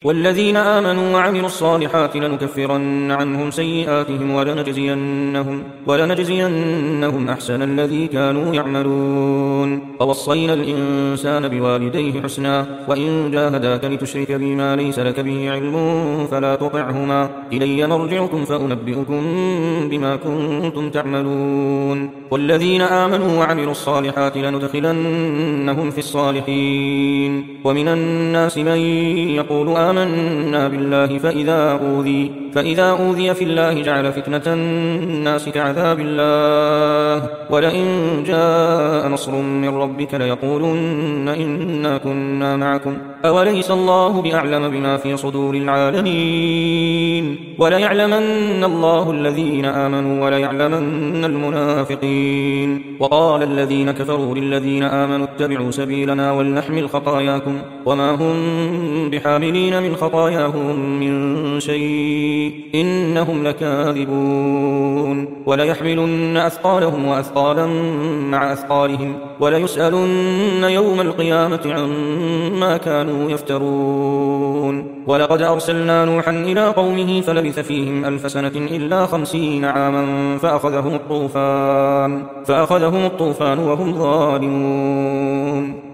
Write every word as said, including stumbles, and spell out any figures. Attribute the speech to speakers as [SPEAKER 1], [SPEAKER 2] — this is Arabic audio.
[SPEAKER 1] والذين آمنوا وعملوا الصالحات لنكفرن عنهم سيئاتهم ولنجزينهم, ولنجزينهم أحسن الذي كانوا يعملون. ووصينا الإنسان بوالديه حسنا وإن جاهداك لتشرك بما ليس لك به علم فلا تطعهما إلي مرجعكم فأنبئكم بما كنتم تعملون. والذين آمنوا وعملوا الصالحات لندخلنهم في الصالحين. ومن الناس من يقول آمنا بالله فإذا أوذي, فإذا أوذي في الله جعل فتنة الناس كعذاب الله ولئن جاء نصر من ربك ليقولن إنا كنا معكم أوليس الله بأعلم بما في صدور العالمين وليعلمن الله الذين آمنوا وليعلمن المنافقين. وقال الذين كفروا للذين آمنوا اتبعوا سبيلنا ولنحمل خطاياكم وما هم بحاملين من خطاياهم من شيء إنهم لكاذبون. وليحملن أثقالهم وأثقالا مع أثقالهم وليسألن يوم القيامة عما كانوا يفترون. ولقد أرسلنا نوحا إلى قومه فلبث فيهم ألف سنة إلا خمسين عاما فأخذهم الطوفان, فأخذهم الطوفان وهم ظالمون.